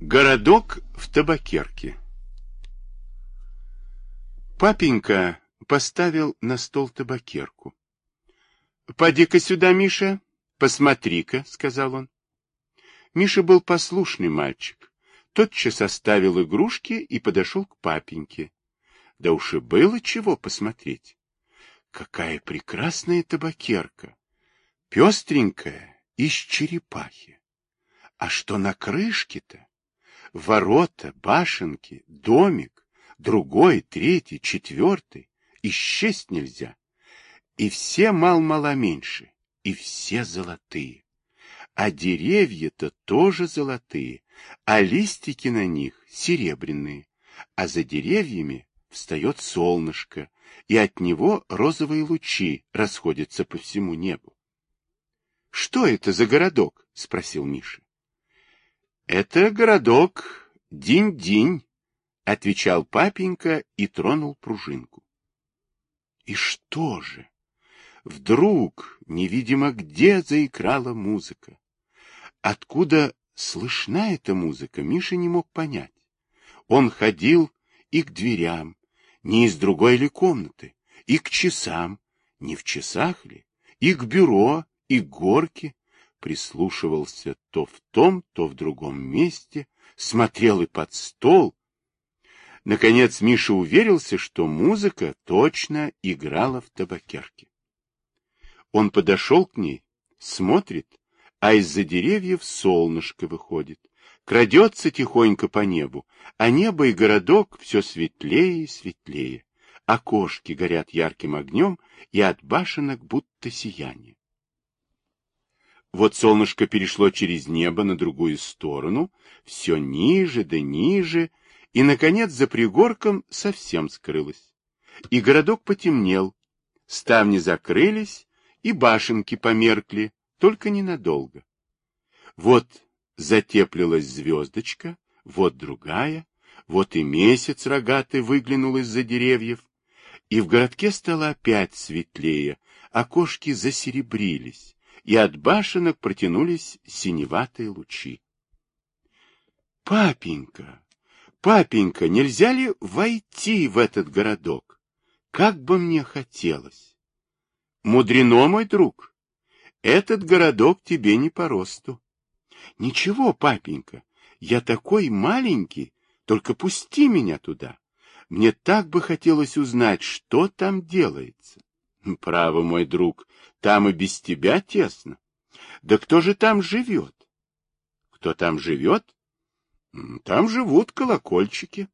Городок в табакерке. Папенька поставил на стол табакерку. — Поди-ка сюда, Миша, посмотри-ка, — сказал он. Миша был послушный мальчик. Тотчас оставил игрушки и подошел к папеньке. Да уж и было чего посмотреть. Какая прекрасная табакерка! Пестренькая, из черепахи. А что на крышке-то? Ворота, башенки, домик, другой, третий, четвертый. Исчесть нельзя. И все мал-мало меньше, и все золотые. А деревья-то тоже золотые, а листики на них серебряные. А за деревьями встает солнышко, и от него розовые лучи расходятся по всему небу. — Что это за городок? — спросил Миша. — Это городок Динь-Динь, — отвечал папенька и тронул пружинку. И что же? Вдруг, невидимо где, заиграла музыка. Откуда слышна эта музыка, Миша не мог понять. Он ходил и к дверям, не из другой ли комнаты, и к часам, не в часах ли, и к бюро, и к горке, прислушивался то в том, то в другом месте, смотрел и под стол. Наконец Миша уверился, что музыка точно играла в табакерке. Он подошел к ней, смотрит, а из-за деревьев солнышко выходит, крадется тихонько по небу, а небо и городок все светлее и светлее. Окошки горят ярким огнем, и от башенок будто сияние. Вот солнышко перешло через небо на другую сторону, все ниже да ниже, и, наконец, за пригорком совсем скрылось. И городок потемнел, ставни закрылись, и башенки померкли, только ненадолго. Вот затеплилась звездочка, вот другая, вот и месяц рогатый выглянул из-за деревьев, и в городке стало опять светлее, окошки засеребрились, и от башенок протянулись синеватые лучи. — Папенька, папенька, нельзя ли войти в этот городок? Как бы мне хотелось! — Мудрено, мой друг, этот городок тебе не по росту. — Ничего, папенька, я такой маленький, только пусти меня туда. Мне так бы хотелось узнать, что там делается. — Право, мой друг, там и без тебя тесно. Да кто же там живет? Кто там живет? Там живут колокольчики.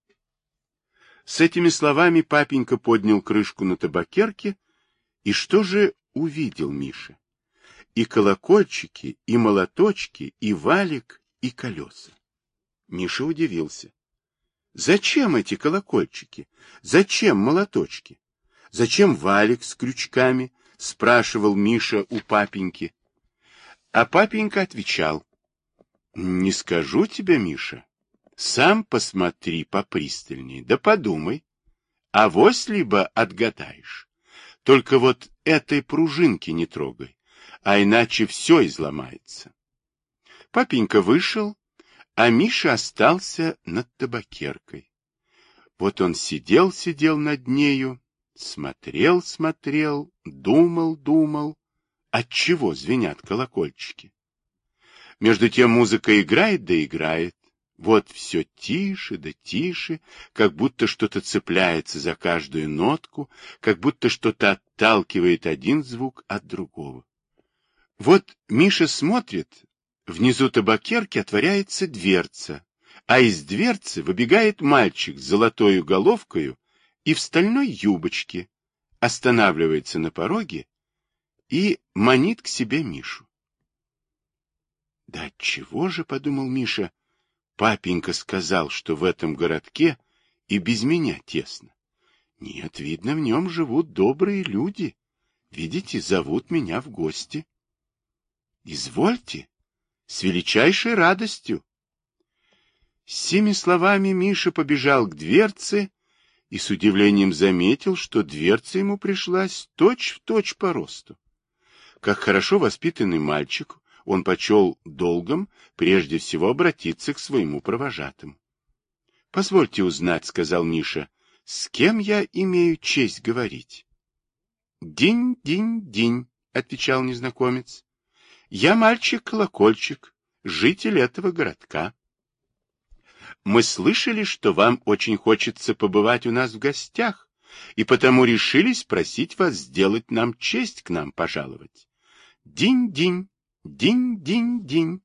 С этими словами папенька поднял крышку на табакерке, и что же увидел Миша? И колокольчики, и молоточки, и валик, и колеса. Миша удивился. Зачем эти колокольчики? Зачем молоточки? Зачем валик с крючками? Спрашивал Миша у папеньки. А папенька отвечал. Не скажу тебе, Миша. Сам посмотри попристальнее, да подумай. Авось либо отгадаешь. Только вот этой пружинки не трогай, а иначе все изломается. Папенька вышел, а Миша остался над табакеркой. Вот он сидел над нею, смотрел, думал, отчего звенят колокольчики. Между тем музыка играет да играет. Вот все тише да тише, как будто что-то цепляется за каждую нотку, как будто что-то отталкивает один звук от другого. Вот Миша смотрит, внизу табакерки отворяется дверца, а из дверцы выбегает мальчик с золотою головкою и в стальной юбочке, останавливается на пороге и манит к себе Мишу. Да отчего же, подумал Миша, папенька сказал, что в этом городке и без меня тесно. Нет, видно, в нем живут добрые люди. Видите, зовут меня в гости. Извольте, с величайшей радостью. С сими словами Миша побежал к дверце и с удивлением заметил, что дверца ему пришлась точь-в-точь по росту. Как хорошо воспитанный мальчик, он почел долгом прежде всего обратиться к своему провожатому. — Позвольте узнать, — сказал Миша, — с кем я имею честь говорить? — Динь-динь-динь, — отвечал незнакомец. — Я мальчик-колокольчик, житель этого городка. Мы слышали, что вам очень хочется побывать у нас в гостях, и потому решились просить вас сделать нам честь к нам пожаловать. Динь-динь, динь-динь-динь.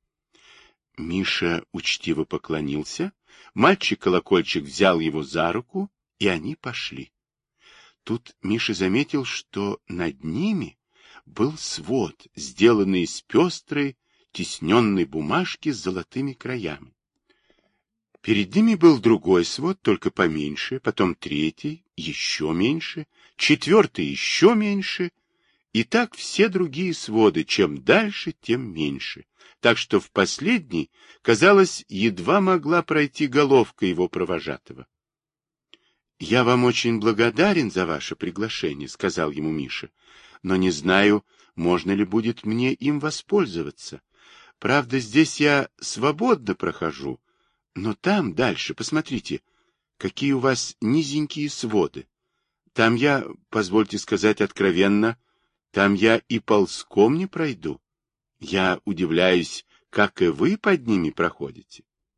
Миша учтиво поклонился, мальчик-колокольчик взял его за руку, и они пошли. Тут Миша заметил, что над ними был свод, сделанный из пестрой, тисненной бумажки с золотыми краями. Перед ними был другой свод, только поменьше, потом третий, еще меньше, четвертый, еще меньше, и так все другие своды, чем дальше, тем меньше, так что в последний, казалось, едва могла пройти головка его провожатого. — Я вам очень благодарен за ваше приглашение, — сказал ему Миша, — но не знаю, можно ли будет мне им воспользоваться. Правда, здесь я свободно прохожу, но там дальше, посмотрите, какие у вас низенькие своды. Там я, позвольте сказать откровенно, там я и ползком не пройду. Я удивляюсь, как и вы под ними проходите.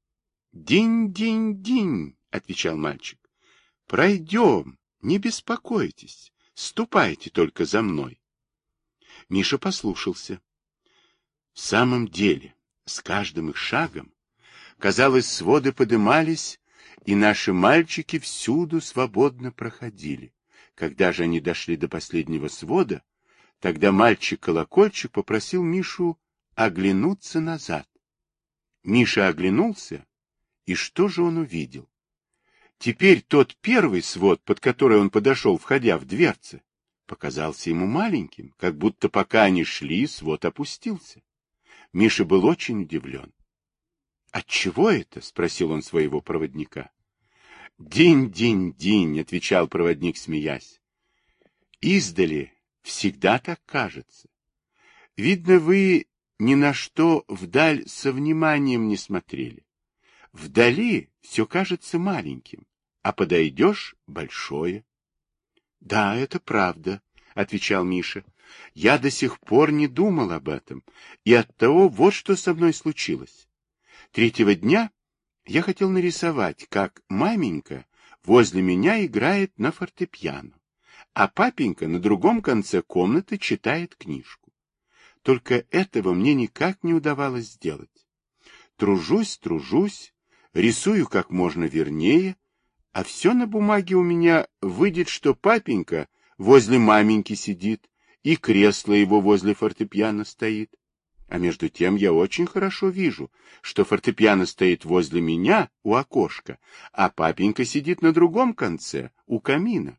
Динь-динь-динь, — отвечал мальчик. Пройдем, не беспокойтесь, ступайте только за мной. Миша послушался. В самом деле, с каждым их шагом, казалось, своды подымались, и наши мальчики всюду свободно проходили. Когда же они дошли до последнего свода, тогда мальчик-колокольчик попросил Мишу оглянуться назад. Миша оглянулся, и что же он увидел? Теперь тот первый свод, под который он подошел, входя в дверцы, показался ему маленьким, как будто пока они шли, свод опустился. Миша был очень удивлен. — Отчего это? — спросил он своего проводника. — Динь-динь-динь, — отвечал проводник, смеясь. — Издали всегда так кажется. Видно, вы ни на что вдаль со вниманием не смотрели. Вдали все кажется маленьким, а подойдешь — большое. — Да, это правда, — отвечал Миша. — Я до сих пор не думал об этом, и оттого вот что со мной случилось. Третьего дня я хотел нарисовать, как маменька возле меня играет на фортепиано, а папенька на другом конце комнаты читает книжку. Только этого мне никак не удавалось сделать. Тружусь, рисую как можно вернее, а все на бумаге у меня выйдет, что папенька возле маменьки сидит, и кресло его возле фортепиано стоит. А между тем я очень хорошо вижу, что фортепиано стоит возле меня у окошка, а папенька сидит на другом конце, у камина.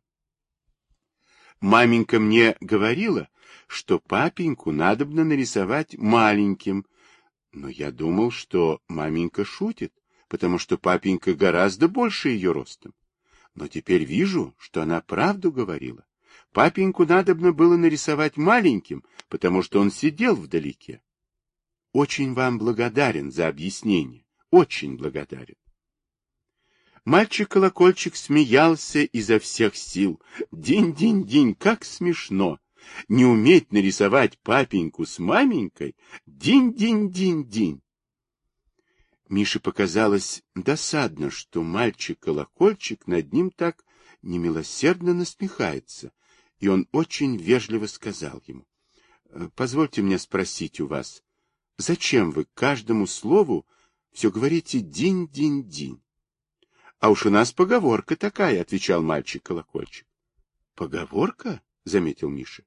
Маменька мне говорила, что папеньку надобно нарисовать маленьким, но я думал, что маменька шутит, потому что папенька гораздо больше ее ростом. Но теперь вижу, что она правду говорила. Папеньку надобно было нарисовать маленьким, потому что он сидел вдалеке. Очень вам благодарен за объяснение, очень благодарен. Мальчик-колокольчик смеялся изо всех сил. Динь-динь-динь, как смешно! Не уметь нарисовать папеньку с маменькой? Динь-динь-динь-динь! Мише показалось досадно, что мальчик-колокольчик над ним так немилосердно насмехается, и он очень вежливо сказал ему: «Позвольте мне спросить у вас, зачем вы к каждому слову все говорите динь-динь-динь?» «А уж у нас поговорка такая», — отвечал мальчик-колокольчик. «Поговорка?» — заметил Миша.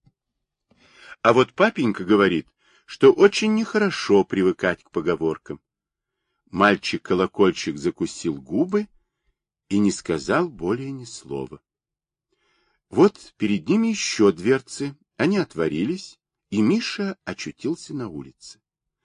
«А вот папенька говорит, что очень нехорошо привыкать к поговоркам». Мальчик-колокольчик закусил губы и не сказал более ни слова. Вот перед ними еще дверцы, они отворились, и Миша очутился на улице.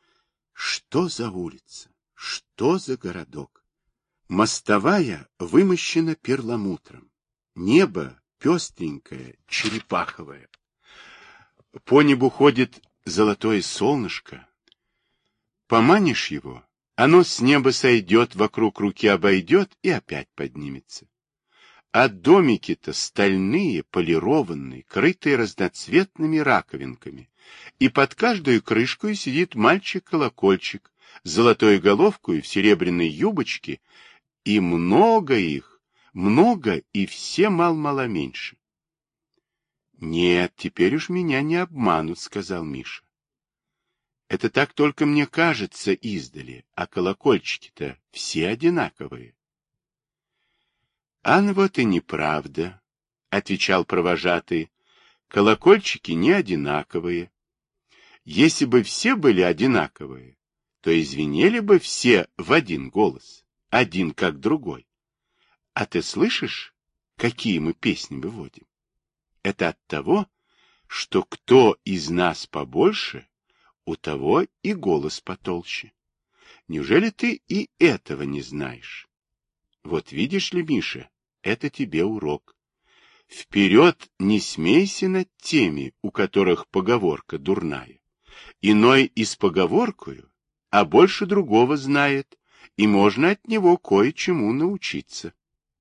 Что за улица? Что за городок? Мостовая вымощена перламутром. Небо пестренькое, черепаховое. По небу ходит золотое солнышко. Поманишь его, оно с неба сойдет, вокруг руки обойдет и опять поднимется. А домики-то стальные, полированные, крытые разноцветными раковинками. И под каждую крышку сидит мальчик-колокольчик с золотой головкой в серебряной юбочке, и много их, много, и все мал-мало меньше. «Нет, теперь уж меня не обманут», — сказал Миша. «Это так только мне кажется издали, а колокольчики-то все одинаковые». «А ну вот и неправда», — отвечал провожатый. «Колокольчики не одинаковые. Если бы все были одинаковые, то и звенели бы все в один голос, один как другой. А ты слышишь, какие мы песни выводим? Это от того, что кто из нас побольше, у того и голос потолще. Неужели ты и этого не знаешь? Вот видишь ли, Миша, это тебе урок. Вперед не смейся над теми, у которых поговорка дурная. Иной и с поговоркою, а больше другого знает, и можно от него кое-чему научиться.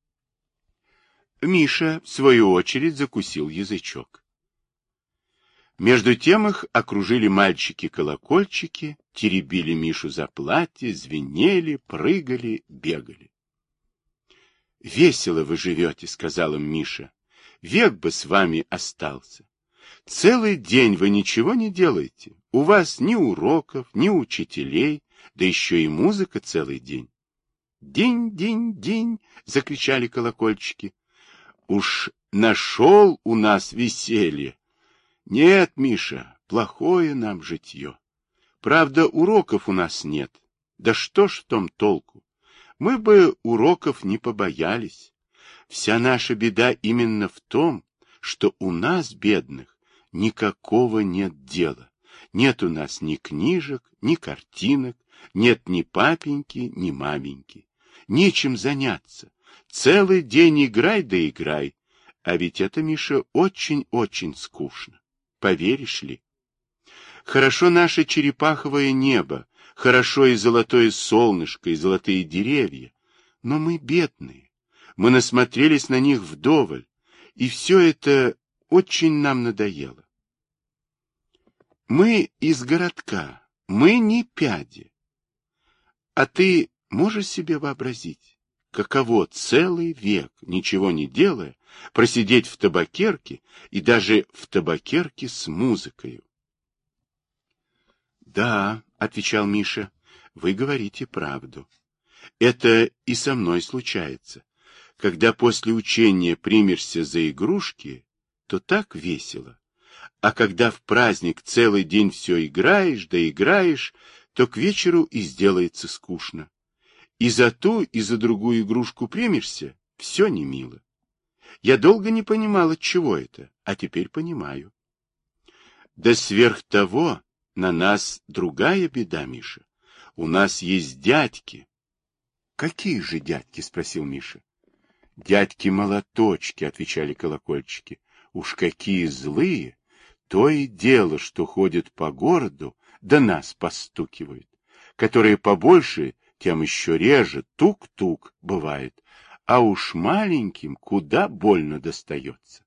Миша, в свою очередь, закусил язычок. Между тем их окружили мальчики-колокольчики, теребили Мишу за платье, звенели, прыгали, бегали. — Весело вы живете, — сказал им Миша. — Век бы с вами остался. Целый день вы ничего не делаете. У вас ни уроков, ни учителей, да еще и музыка целый день. «Динь, динь, динь!» — закричали колокольчики. «Уж нашел у нас веселье! Нет, Миша, плохое нам житье. Правда, уроков у нас нет. Да что ж в том толку? Мы бы уроков не побоялись. Вся наша беда именно в том, что у нас, бедных, никакого нет дела. Нет у нас ни книжек, ни картинок, нет ни папеньки, ни маменьки. Нечем заняться. Целый день играй да играй. А ведь это, Миша, очень-очень скучно. Поверишь ли? Хорошо наше черепаховое небо, хорошо и золотое солнышко, и золотые деревья. Но мы бедные. Мы насмотрелись на них вдоволь. И все это очень нам надоело. Мы из городка, мы не пяди. А ты можешь себе вообразить, каково целый век, ничего не делая, просидеть в табакерке и даже в табакерке с музыкою? — Да, — отвечал Миша, — вы говорите правду. Это и со мной случается. Когда после учения примешься за игрушки, то так весело. А когда в праздник целый день все играешь да играешь, то к вечеру и сделается скучно. И за ту, и за другую игрушку примешься, все не мило. Я долго не понимал, отчего это, а теперь понимаю. Да сверх того на нас другая беда, Миша. У нас есть дядьки. — Какие же дядьки? — спросил Миша. — Дядьки-молоточки, — отвечали колокольчики. — Уж какие злые! То и дело, что ходят по городу, да нас постукивают. Которые побольше, тем еще реже, тук-тук бывает, а уж маленьким куда больно достается.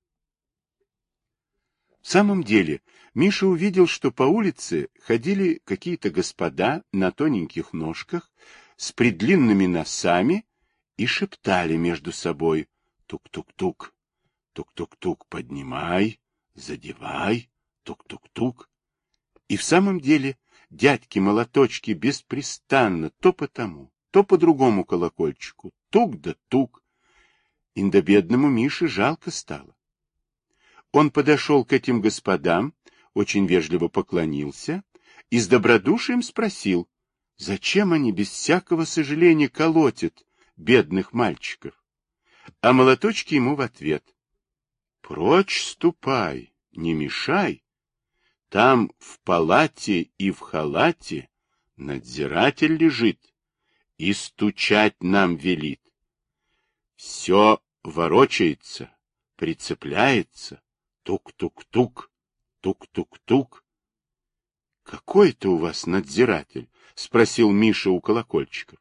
В самом деле, Миша увидел, что по улице ходили какие-то господа на тоненьких ножках с предлинными носами и шептали между собой: тук-тук-тук, тук-тук-тук, поднимай, задевай, тук-тук-тук. И в самом деле дядьки-молоточки беспрестанно то по тому, то по другому колокольчику, тук да тук. Инда бедному Мише жалко стало. Он подошел к этим господам, очень вежливо поклонился и с добродушием спросил, зачем они без всякого сожаления колотят бедных мальчиков. А молоточки ему в ответ: «Прочь ступай, не мешай. Там в палате и в халате надзиратель лежит и стучать нам велит. Все ворочается, прицепляется, тук-тук-тук, тук-тук-тук». — Какой это у вас надзиратель? — спросил Миша у колокольчиков.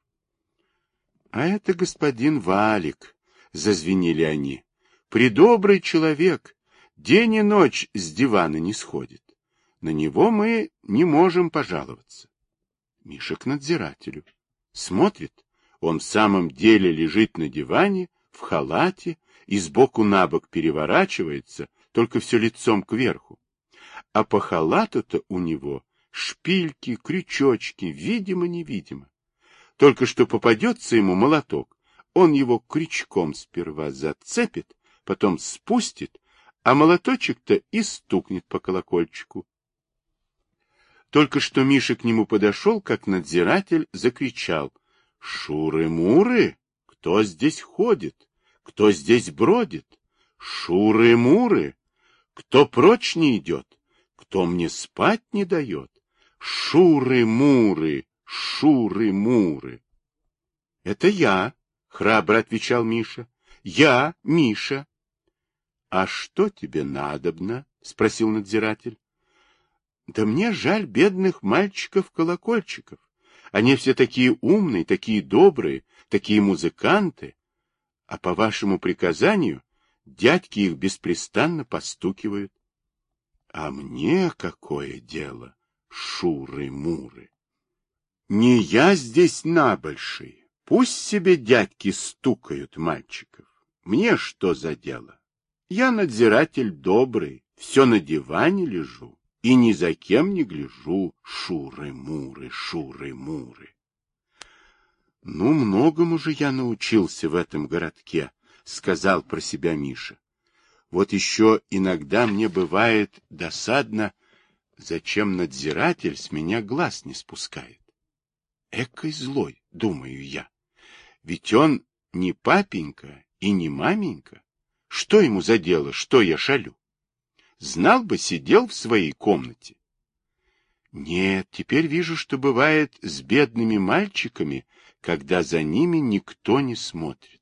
— А это господин Валик, — зазвенели они. — Предобрый человек, день и ночь с дивана не сходит. На него мы не можем пожаловаться. Миша к надзирателю. Смотрит, он в самом деле лежит на диване, в халате, и сбоку на бок переворачивается, только все лицом кверху. А по халату-то у него шпильки, крючочки, видимо-невидимо. Только что попадется ему молоток, он его крючком сперва зацепит, потом спустит, а молоточек-то и стукнет по колокольчику. Только что Миша к нему подошел, как надзиратель закричал: «Шуры-муры! Кто здесь ходит? Кто здесь бродит? Шуры-муры! Кто прочь не идет? Кто мне спать не дает? Шуры-муры! Шуры-муры!» «Это я!» — храбро отвечал Миша. «Я, Миша!» «А что тебе надобно?» — спросил надзиратель. «Да мне жаль бедных мальчиков-колокольчиков. Они все такие умные, такие добрые, такие музыканты. А по вашему приказанию дядьки их беспрестанно постукивают». «А мне какое дело, шуры-муры? Не я здесь набольший. Пусть себе дядьки стукают мальчиков. Мне что за дело? Я надзиратель добрый, все на диване лежу. И ни за кем не гляжу, шуры-муры, шуры-муры. Ну, многому же я научился в этом городке, сказал про себя Миша. Вот еще иногда мне бывает досадно, зачем надзиратель с меня глаз не спускает. Экой злой, думаю я. Ведь он не папенька и не маменька. Что ему за дело, что я шалю? Знал бы, сидел в своей комнате. Нет, теперь вижу, что бывает с бедными мальчиками, когда за ними никто не смотрит.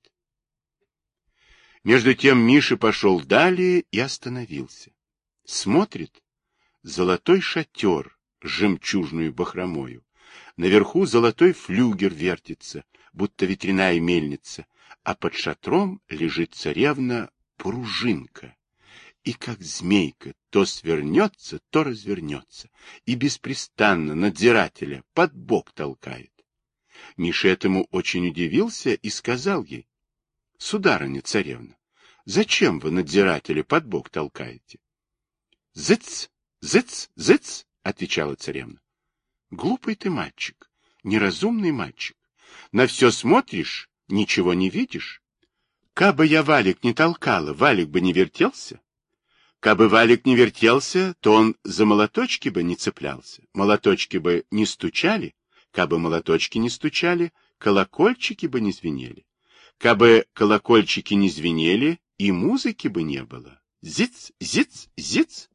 Между тем Миша пошел далее и остановился. Смотрит, золотой шатер с жемчужную бахромою. Наверху золотой флюгер вертится, будто ветряная мельница, а под шатром лежит царевна Пружинка. И как змейка то свернется, то развернется, и беспрестанно надзирателя под бок толкает. Миша этому очень удивился и сказал ей: «Сударыня царевна, зачем вы надзирателя под бок толкаете?» «Зыц, зыц, зыц», — отвечала царевна. «Глупый ты мальчик, неразумный мальчик. На все смотришь, ничего не видишь. Кабы я валик не толкала, валик бы не вертелся. Кабы валик не вертелся, то он за молоточки бы не цеплялся, молоточки бы не стучали, кабы молоточки не стучали, колокольчики бы не звенели. Кабы колокольчики не звенели, и музыки бы не было. Зиц, зиц, зиц».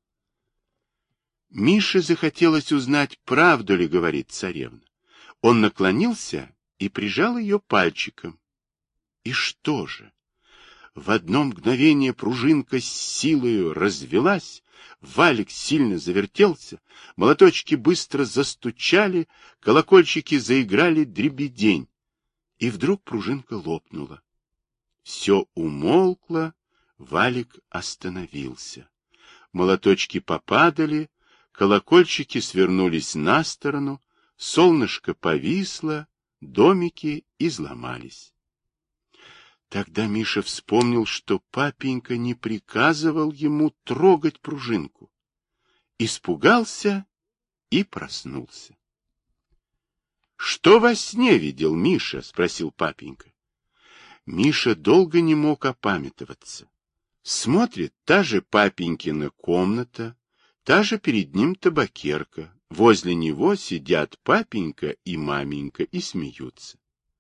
Мише захотелось узнать, правду ли говорит царевна. Он наклонился и прижал ее пальчиком. И что же? В одно мгновение пружинка с силою развелась, валик сильно завертелся, молоточки быстро застучали, колокольчики заиграли дребедень, и вдруг пружинка лопнула. Все умолкло, валик остановился. Молоточки попадали, колокольчики свернулись на сторону, солнышко повисло, домики изломались. Тогда Миша вспомнил, что папенька не приказывал ему трогать пружинку. Испугался и проснулся. — Что во сне видел Миша? — спросил папенька. Миша долго не мог опамятоваться. Смотрит, та же папенькина комната, та же перед ним табакерка. Возле него сидят папенька и маменька и смеются.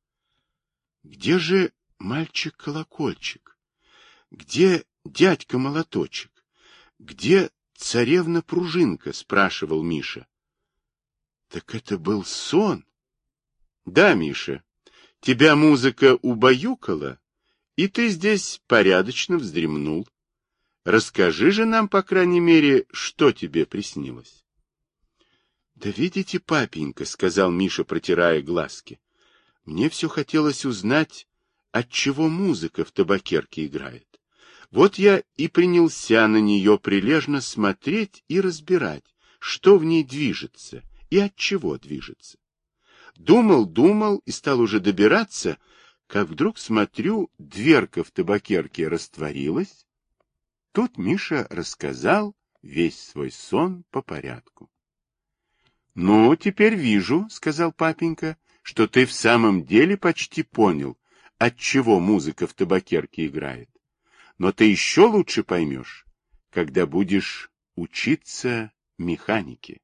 Где же мальчик-колокольчик? Где дядька-молоточек? Где царевна-пружинка? — спрашивал Миша. — Так это был сон? — Да, Миша, тебя музыка убаюкала, и ты здесь порядочно вздремнул. Расскажи же нам, по крайней мере, что тебе приснилось. — Да видите, папенька, — сказал Миша, протирая глазки, — мне все хотелось узнать, отчего музыка в табакерке играет. Вот я и принялся на нее прилежно смотреть и разбирать, что в ней движется и от чего движется. Думал и стал уже добираться, как вдруг смотрю, дверка в табакерке растворилась. Тут Миша рассказал весь свой сон по порядку. — Ну, теперь вижу, — сказал папенька, — что ты в самом деле почти понял, отчего музыка в табакерке играет. Но ты еще лучше поймешь, когда будешь учиться механике.